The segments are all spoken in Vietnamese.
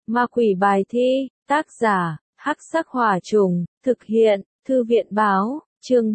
Ma quỷ bài thi, tác giả, Hắc Sắc Hỏa Trùng, thực hiện, Thư viện báo, chương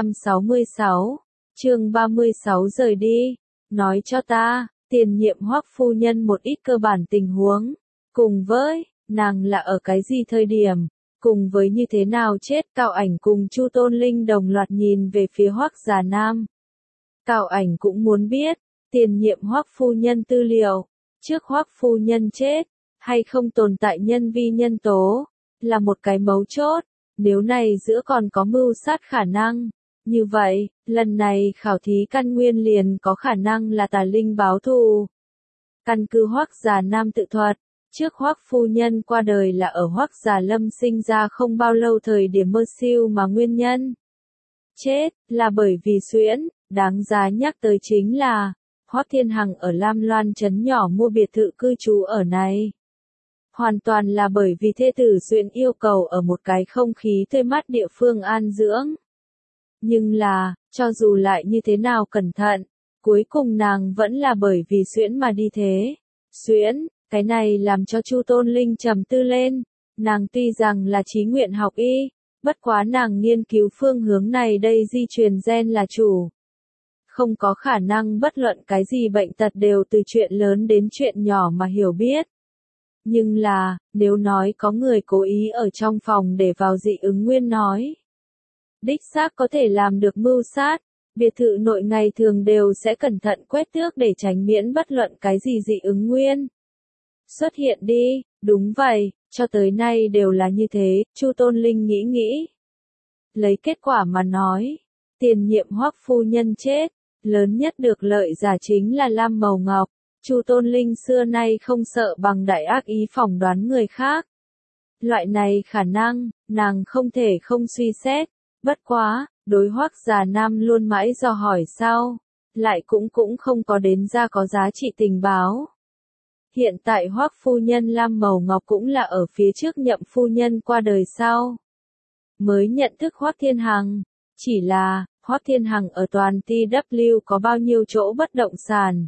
366, chương 36 rời đi, nói cho ta, tiền nhiệm Hoắc phu nhân một ít cơ bản tình huống, cùng với, nàng là ở cái gì thời điểm, cùng với như thế nào chết. Cao Ảnh cùng Chu Tôn Linh đồng loạt nhìn về phía Hoắc Già Nam. Cao Ảnh cũng muốn biết, tiền nhiệm Hoắc phu nhân tư liệu, trước Hoắc phu nhân chết, hay không tồn tại nhân vi nhân tố, là một cái mấu chốt, nếu này giữa còn có mưu sát khả năng. Như vậy, lần này khảo thí căn nguyên liền có khả năng là tà linh báo thù. Căn cứ Hoắc Già Nam tự thuật, trước Hoắc phu nhân qua đời là ở Hoắc Già Lâm sinh ra không bao lâu thời điểm mơ siêu mà nguyên nhân. Chết, là bởi vì suyễn, đáng giá nhắc tới chính là, Hoắc Thiên Hằng ở Lam Loan trấn nhỏ mua biệt thự cư trú ở này. Hoàn toàn là bởi vì thê tử suyễn yêu cầu ở một cái không khí tươi mát địa phương an dưỡng. Nhưng là, cho dù lại như thế nào cẩn thận, cuối cùng nàng vẫn là bởi vì suyễn mà đi thế. Suyễn, cái này làm cho Chu Tôn Linh trầm tư lên, nàng tuy rằng là chí nguyện học y, bất quá nàng nghiên cứu phương hướng này đây di truyền gen là chủ. Không có khả năng bất luận cái gì bệnh tật đều từ chuyện lớn đến chuyện nhỏ mà hiểu biết. Nhưng là, nếu nói có người cố ý ở trong phòng để vào dị ứng nguyên nói. Đích xác có thể làm được mưu sát, biệt thự nội ngày thường đều sẽ cẩn thận quét tước để tránh miễn bất luận cái gì dị ứng nguyên. Xuất hiện đi, đúng vậy, cho tới nay đều là như thế, Chu Tôn Linh nghĩ. Lấy kết quả mà nói, tiền nhiệm Hoắc phu nhân chết, lớn nhất được lợi giả chính là Lam Mầu Ngọc. Chu Tôn Linh xưa nay không sợ bằng đại ác ý phỏng đoán người khác. Loại này khả năng, nàng không thể không suy xét, bất quá, đối Hoắc Già Nam luôn mãi do hỏi sau, lại cũng không có đến ra có giá trị tình báo. Hiện tại Hoắc phu nhân Lam Mầu Ngọc cũng là ở phía trước nhậm phu nhân qua đời sau. Mới nhận thức Hoắc Thiên Hằng, chỉ là, Hoắc Thiên Hằng ở toàn TW có bao nhiêu chỗ bất động sản.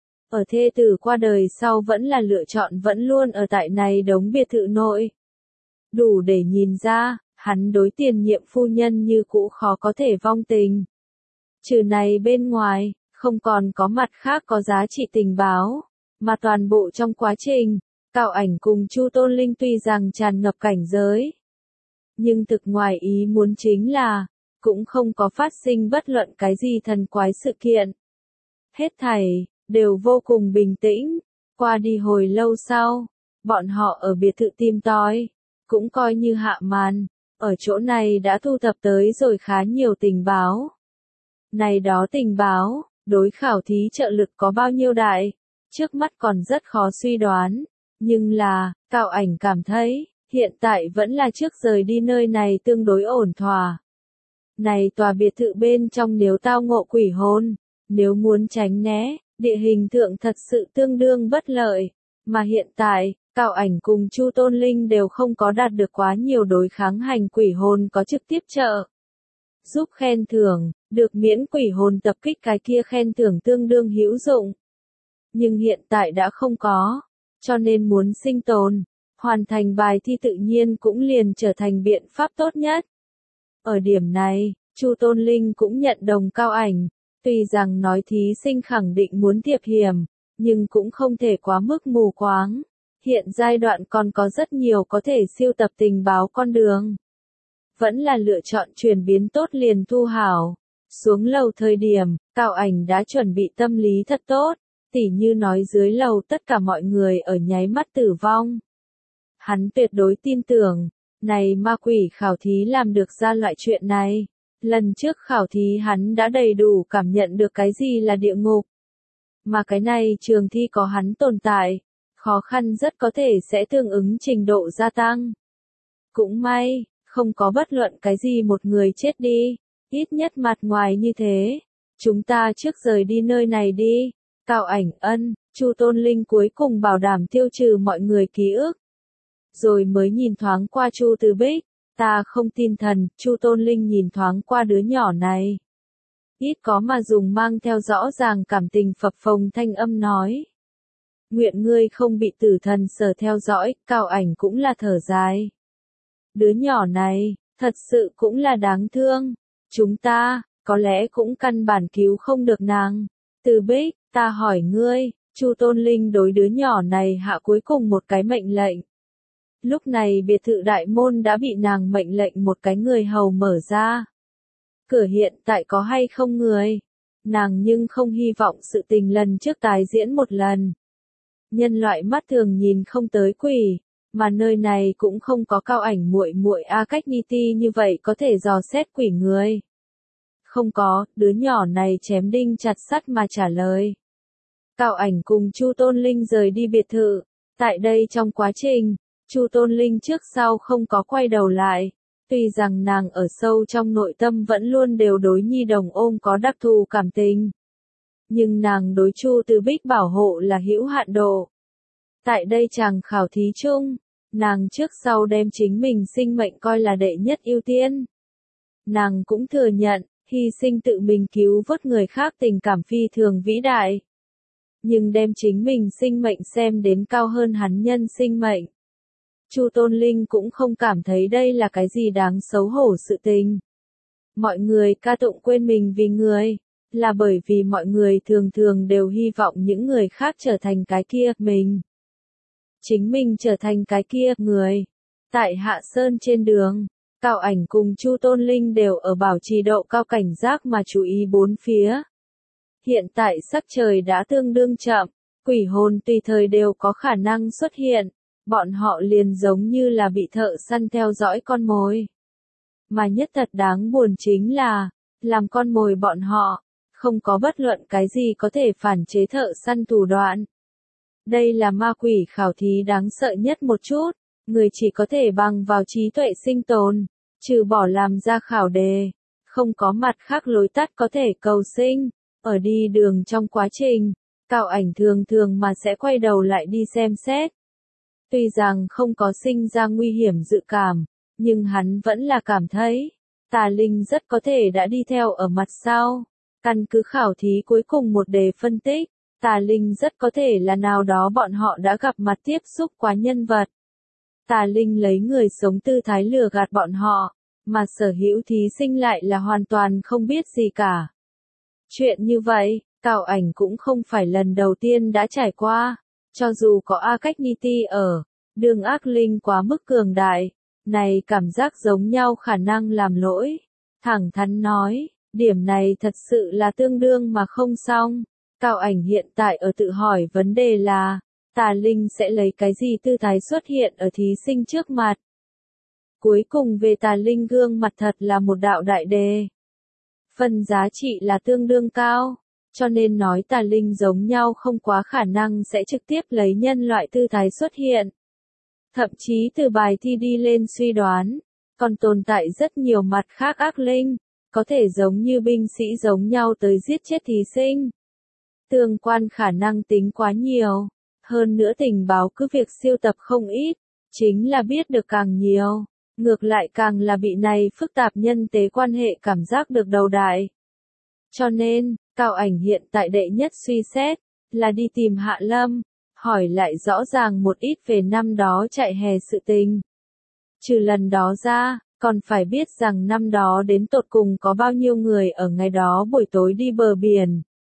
Ở thê tử qua đời sau vẫn là lựa chọn vẫn luôn ở tại này đống biệt thự nội. Đủ để nhìn ra, hắn đối tiền nhiệm phu nhân như cũ khó có thể vong tình. Trừ này bên ngoài, không còn có mặt khác có giá trị tình báo, mà toàn bộ trong quá trình, Cao Ảnh cùng Chu Tôn Linh tuy rằng tràn ngập cảnh giới. Nhưng thực ngoài ý muốn chính là, cũng không có phát sinh bất luận cái gì thần quái sự kiện. Hết thảy đều vô cùng bình tĩnh, qua đi hồi lâu sau, bọn họ ở biệt thự tìm tòi, cũng coi như hạ màn, ở chỗ này đã thu thập tới rồi khá nhiều tình báo. Này đó tình báo, đối khảo thí trợ lực có bao nhiêu đại, trước mắt còn rất khó suy đoán, nhưng là, Cao Ảnh cảm thấy, hiện tại vẫn là trước rời đi nơi này tương đối ổn thỏa. Này tòa biệt thự bên trong nếu tao ngộ quỷ hồn, nếu muốn tránh né, địa hình thượng thật sự tương đương bất lợi, mà hiện tại, Cao Ảnh cùng Chu Tôn Linh đều không có đạt được quá nhiều đối kháng hành quỷ hồn có trực tiếp trợ. Giúp khen thưởng, được miễn quỷ hồn tập kích cái kia khen thưởng tương đương hữu dụng. Nhưng hiện tại đã không có, cho nên muốn sinh tồn, hoàn thành bài thi tự nhiên cũng liền trở thành biện pháp tốt nhất. Ở điểm này, Chu Tôn Linh cũng nhận đồng Cao Ảnh. Tuy rằng nói thí sinh khẳng định muốn thiệp hiểm, nhưng cũng không thể quá mức mù quáng. Hiện giai đoạn còn có rất nhiều có thể siêu tập tình báo con đường. Vẫn là lựa chọn chuyển biến tốt liền thu hảo. Xuống lầu thời điểm, Cao Ảnh đã chuẩn bị tâm lý thật tốt, tỉ như nói dưới lầu tất cả mọi người ở nháy mắt tử vong. Hắn tuyệt đối tin tưởng, này ma quỷ khảo thí làm được ra loại chuyện này. Lần trước khảo thí hắn đã đầy đủ cảm nhận được cái gì là địa ngục. Mà cái này trường thi có hắn tồn tại, khó khăn rất có thể sẽ tương ứng trình độ gia tăng. Cũng may, không có bất luận cái gì một người chết đi, ít nhất mặt ngoài như thế. Chúng ta trước rời đi nơi này đi. Cao Ảnh ân, Chu Tôn Linh cuối cùng bảo đảm tiêu trừ mọi người ký ức. Rồi mới nhìn thoáng qua Chu Từ Bích. Ta không tin thần, Chu Tôn Linh nhìn thoáng qua đứa nhỏ này. Ít có mà dùng mang theo rõ ràng cảm tình phập phồng thanh âm nói. nguyện ngươi không bị tử thần sở theo dõi, Cao Ảnh cũng là thở dài. Đứa nhỏ này, thật sự cũng là đáng thương. Chúng ta, có lẽ cũng căn bản cứu không được nàng. Từ Bích, ta hỏi ngươi, Chu Tôn Linh đối đứa nhỏ này hạ cuối cùng một cái mệnh lệnh. Lúc này biệt thự đại môn đã bị nàng mệnh lệnh một cái người hầu mở ra. Cửa hiện tại có hay không người? Nàng nhưng không hy vọng sự tình lần trước tái diễn một lần. Nhân loại mắt thường nhìn không tới quỷ, mà nơi này cũng không có Cao Ảnh muội muội A Cách Ni Ti như vậy có thể dò xét quỷ người. Không có, đứa nhỏ này chém đinh chặt sắt mà trả lời. Cao Ảnh cùng Chu Tôn Linh rời đi biệt thự. Tại đây trong quá trình, Chu Tôn Linh trước sau không có quay đầu lại. Tuy rằng nàng ở sâu trong nội tâm vẫn luôn đều đối Nhi Đồng ôm có đặc thù cảm tình. Nhưng nàng đối Chu Từ Bích bảo hộ là hữu hạn độ. Tại đây chàng khảo thí chung, nàng trước sau đem chính mình sinh mệnh coi là đệ nhất ưu tiên. Nàng cũng thừa nhận, hy sinh tự mình cứu vớt người khác tình cảm phi thường vĩ đại. Nhưng đem chính mình sinh mệnh xem đến cao hơn hắn nhân sinh mệnh. Chu Tôn Linh cũng không cảm thấy đây là cái gì đáng xấu hổ sự tình. Mọi người ca tụng quên mình vì người, là bởi vì mọi người thường thường đều hy vọng những người khác trở thành cái kia mình. Chính mình trở thành cái kia người. Tại Hạ Sơn trên đường, Cao Ảnh cùng Chu Tôn Linh đều ở bảo trì độ cao cảnh giác mà chú ý bốn phía. Hiện tại sắc trời đã tương đương chậm, quỷ hồn tùy thời đều có khả năng xuất hiện, bọn họ liền giống như là bị thợ săn theo dõi con mồi. Mà nhất thật đáng buồn chính là, làm con mồi bọn họ, không có bất luận cái gì có thể phản chế thợ săn thủ đoạn. Đây là ma quỷ khảo thí đáng sợ nhất một chút, người chỉ có thể bằng vào trí tuệ sinh tồn, trừ bỏ làm ra khảo đề, không có mặt khác lối tắt có thể cầu sinh. Ở đi đường trong quá trình, Cao Ảnh thường thường mà sẽ quay đầu lại đi xem xét. Tuy rằng không có sinh ra nguy hiểm dự cảm, nhưng hắn vẫn là cảm thấy, tà linh rất có thể đã đi theo ở mặt sau. Căn cứ khảo thí cuối cùng một đề phân tích, tà linh rất có thể là nào đó bọn họ đã gặp mặt tiếp xúc quá nhân vật. Tà linh lấy người sống tư thái lừa gạt bọn họ, mà sở hữu thí sinh lại là hoàn toàn không biết gì cả. Chuyện như vậy, Cao Ảnh cũng không phải lần đầu tiên đã trải qua, cho dù có A Cách Ni Ti ở, đường ác linh quá mức cường đại, này cảm giác giống nhau khả năng làm lỗi. Thẳng thắn nói, điểm này thật sự là tương đương mà không xong. Cao Ảnh hiện tại ở tự hỏi vấn đề là, tà linh sẽ lấy cái gì tư thái xuất hiện ở thí sinh trước mặt. Cuối cùng về tà linh gương mặt thật là một đạo đại đề. Phần giá trị là tương đương cao, cho nên nói tà linh giống nhau không quá khả năng sẽ trực tiếp lấy nhân loại tư thái xuất hiện. Thậm chí từ bài thi đi lên suy đoán, còn tồn tại rất nhiều mặt khác ác linh, có thể giống như binh sĩ giống nhau tới giết chết thí sinh. Tương quan khả năng tính quá nhiều, hơn nữa tình báo cứ việc siêu tập không ít, chính là biết được càng nhiều. Ngược lại càng là bị này phức tạp nhân tế quan hệ cảm giác được đầu đại. Cho nên, Cao Ảnh hiện tại đệ nhất suy xét, là đi tìm Hạ Lâm, hỏi lại rõ ràng một ít về năm đó chạy hè sự tình. Trừ lần đó ra, còn phải biết rằng năm đó đến tột cùng có bao nhiêu người ở ngày đó buổi tối đi bờ biển.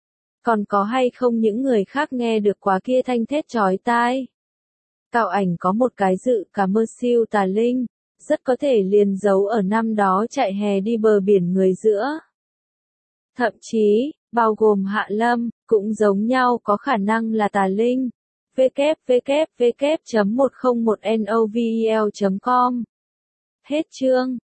Còn có hay không những người khác nghe được quá kia thanh thét chói tai. Cao Ảnh có một cái dự cả mơ siêu tà linh. Rất có thể liền giấu ở năm đó chạy hè đi bờ biển người giữa. Thậm chí, bao gồm Hạ Lâm, cũng giống nhau có khả năng là tà linh. www.101novel.com Hết chương.